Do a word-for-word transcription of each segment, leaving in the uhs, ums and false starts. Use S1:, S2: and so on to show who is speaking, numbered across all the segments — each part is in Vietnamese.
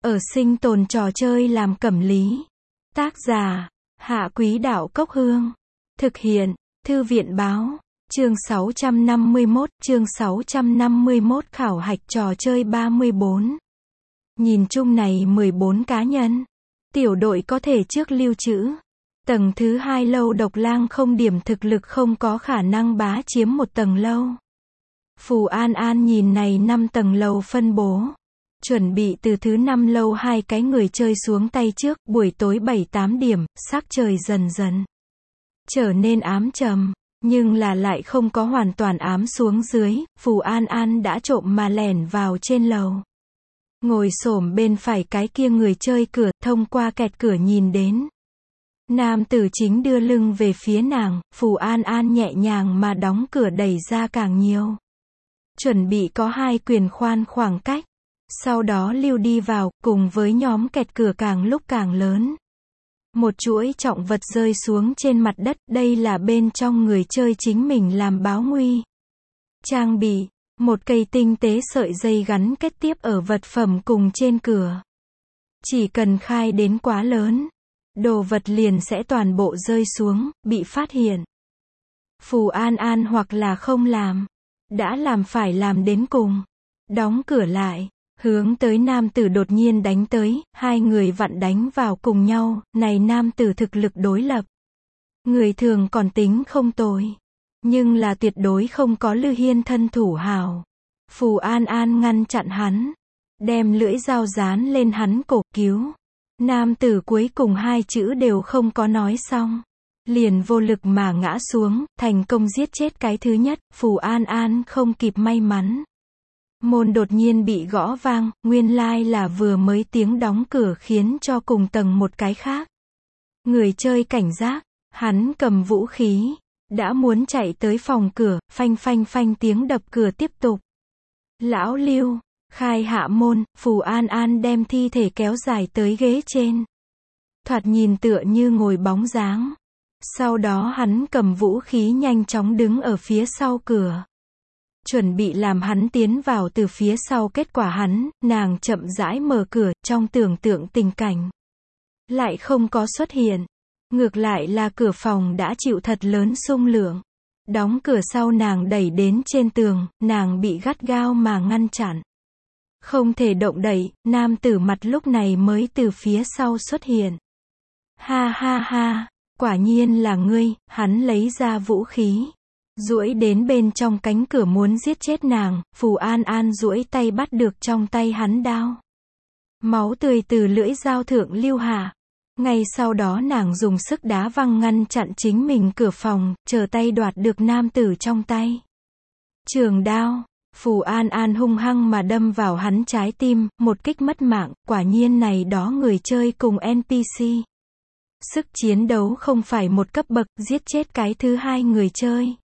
S1: Ở sinh tồn trò chơi làm cẩm lý. Tác giả, Hạ Quý Đạo Cốc Hương. Thực hiện, Thư viện Báo. Chương sáu trăm năm mươi mốt, chương sáu trăm năm mươi mốt khảo hạch trò chơi ba mươi bốn. Nhìn chung này mười bốn cá nhân. Tiểu đội có thể trước lưu trữ. Tầng thứ hai lâu độc lang không điểm thực lực không có khả năng bá chiếm một tầng lâu. Phù An An nhìn này năm tầng lầu phân bố. Chuẩn bị từ thứ năm lâu hai cái người chơi xuống tay trước, buổi tối bảy tám điểm, sắc trời dần dần trở nên ám trầm, nhưng là lại không có hoàn toàn ám xuống dưới, Phù An An đã trộm mà lẻn vào trên lầu. Ngồi xổm bên phải cái kia người chơi cửa, thông qua kẹt cửa nhìn đến. Nam tử chính đưa lưng về phía nàng, Phù An An nhẹ nhàng mà đóng cửa đẩy ra càng nhiều. Chuẩn bị có hai quyền khoan khoảng cách. Sau đó lưu đi vào, cùng với nhóm kẹt cửa càng lúc càng lớn. Một chuỗi trọng vật rơi xuống trên mặt đất, đây là bên trong người chơi chính mình làm báo nguy. Trang bị, một cây tinh tế sợi dây gắn kết tiếp ở vật phẩm cùng trên cửa. Chỉ cần khai đến quá lớn, đồ vật liền sẽ toàn bộ rơi xuống, bị phát hiện. Phù An An hoặc là không làm, đã làm phải làm đến cùng. Đóng cửa lại. Hướng tới nam tử đột nhiên đánh tới, hai người vặn đánh vào cùng nhau, này nam tử thực lực đối lập. Người thường còn tính không tồi. Nhưng là tuyệt đối không có Lư Hiên thân thủ hào. Phù An An ngăn chặn hắn. Đem lưỡi dao dán lên hắn cổ cứu. Nam tử cuối cùng hai chữ đều không có nói xong. Liền vô lực mà ngã xuống, thành công giết chết cái thứ nhất, Phù An An không kịp may mắn. Môn đột nhiên bị gõ vang, nguyên lai là vừa mới tiếng đóng cửa khiến cho cùng tầng một cái khác. Người chơi cảnh giác, hắn cầm vũ khí, đã muốn chạy tới phòng cửa, phanh phanh phanh tiếng đập cửa tiếp tục. Lão Lưu, khai hạ môn, Phù An An đem thi thể kéo dài tới ghế trên. Thoạt nhìn tựa như ngồi bóng dáng. Sau đó hắn cầm vũ khí nhanh chóng đứng ở phía sau cửa. Chuẩn bị làm hắn tiến vào từ phía sau, kết quả hắn, nàng chậm rãi mở cửa, trong tưởng tượng tình cảnh. Lại không có xuất hiện. Ngược lại là cửa phòng đã chịu thật lớn xung lượng. Đóng cửa sau nàng đẩy đến trên tường, nàng bị gắt gao mà ngăn chặn. Không thể động đậy, nam tử mặt lúc này mới từ phía sau xuất hiện. Ha ha ha, quả nhiên là ngươi, hắn lấy ra vũ khí. Duỗi đến bên trong cánh cửa muốn giết chết nàng, Phù An An duỗi tay bắt được trong tay hắn đao. Máu tươi từ lưỡi dao thượng lưu hạ. Ngay sau đó nàng dùng sức đá văng ngăn chặn chính mình cửa phòng, chờ tay đoạt được nam tử trong tay. Trường đao, Phù An An hung hăng mà đâm vào hắn trái tim, một kích mất mạng, quả nhiên này đó người chơi cùng en pê xê. Sức chiến đấu không phải một cấp bậc, giết chết cái thứ hai người chơi.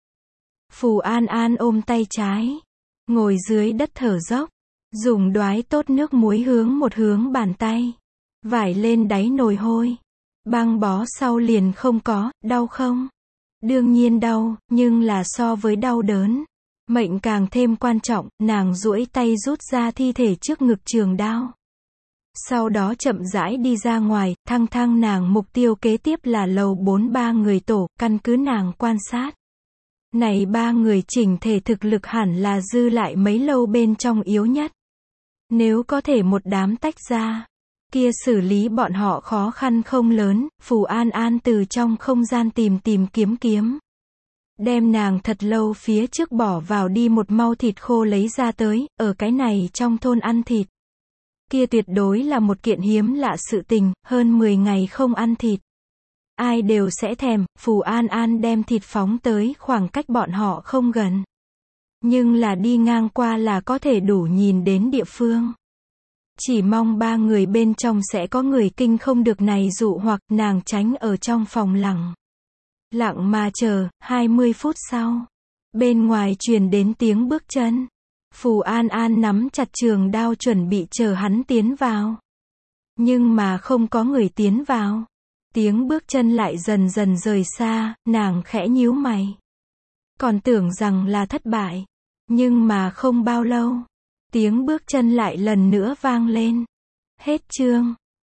S1: Phù An An ôm tay trái, ngồi dưới đất thở dốc, dùng đoái tốt nước muối hướng một hướng bàn tay, vải lên đáy nồi hôi, băng bó sau liền không có, đau không? Đương nhiên đau, nhưng là so với đau đớn, mệnh càng thêm quan trọng, nàng duỗi tay rút ra thi thể trước ngực trường đao. Sau đó chậm rãi đi ra ngoài, thăng thăng nàng mục tiêu kế tiếp là lầu bốn ba người tổ, căn cứ nàng quan sát. Này ba người chỉnh thể thực lực hẳn là dư lại mấy lâu bên trong yếu nhất. Nếu có thể một đám tách ra, kia xử lý bọn họ khó khăn không lớn, Phù An An từ trong không gian tìm tìm kiếm kiếm. Đem nàng thật lâu phía trước bỏ vào đi một mau thịt khô lấy ra tới, ở cái này trong thôn ăn thịt. Kia tuyệt đối là một kiện hiếm lạ sự tình, hơn mười ngày không ăn thịt. Ai đều sẽ thèm, Phù An An đem thịt phóng tới khoảng cách bọn họ không gần. Nhưng là đi ngang qua là có thể đủ nhìn đến địa phương. Chỉ mong ba người bên trong sẽ có người kinh không được này dụ hoặc nàng tránh ở trong phòng lặng. Lặng mà chờ, hai mươi phút sau. Bên ngoài truyền đến tiếng bước chân. Phù An An nắm chặt trường đao chuẩn bị chờ hắn tiến vào. Nhưng mà không có người tiến vào. Tiếng bước chân lại dần dần rời xa, nàng khẽ nhíu mày. Còn tưởng rằng là thất bại. Nhưng mà không bao lâu, tiếng bước chân lại lần nữa vang lên. Hết chương.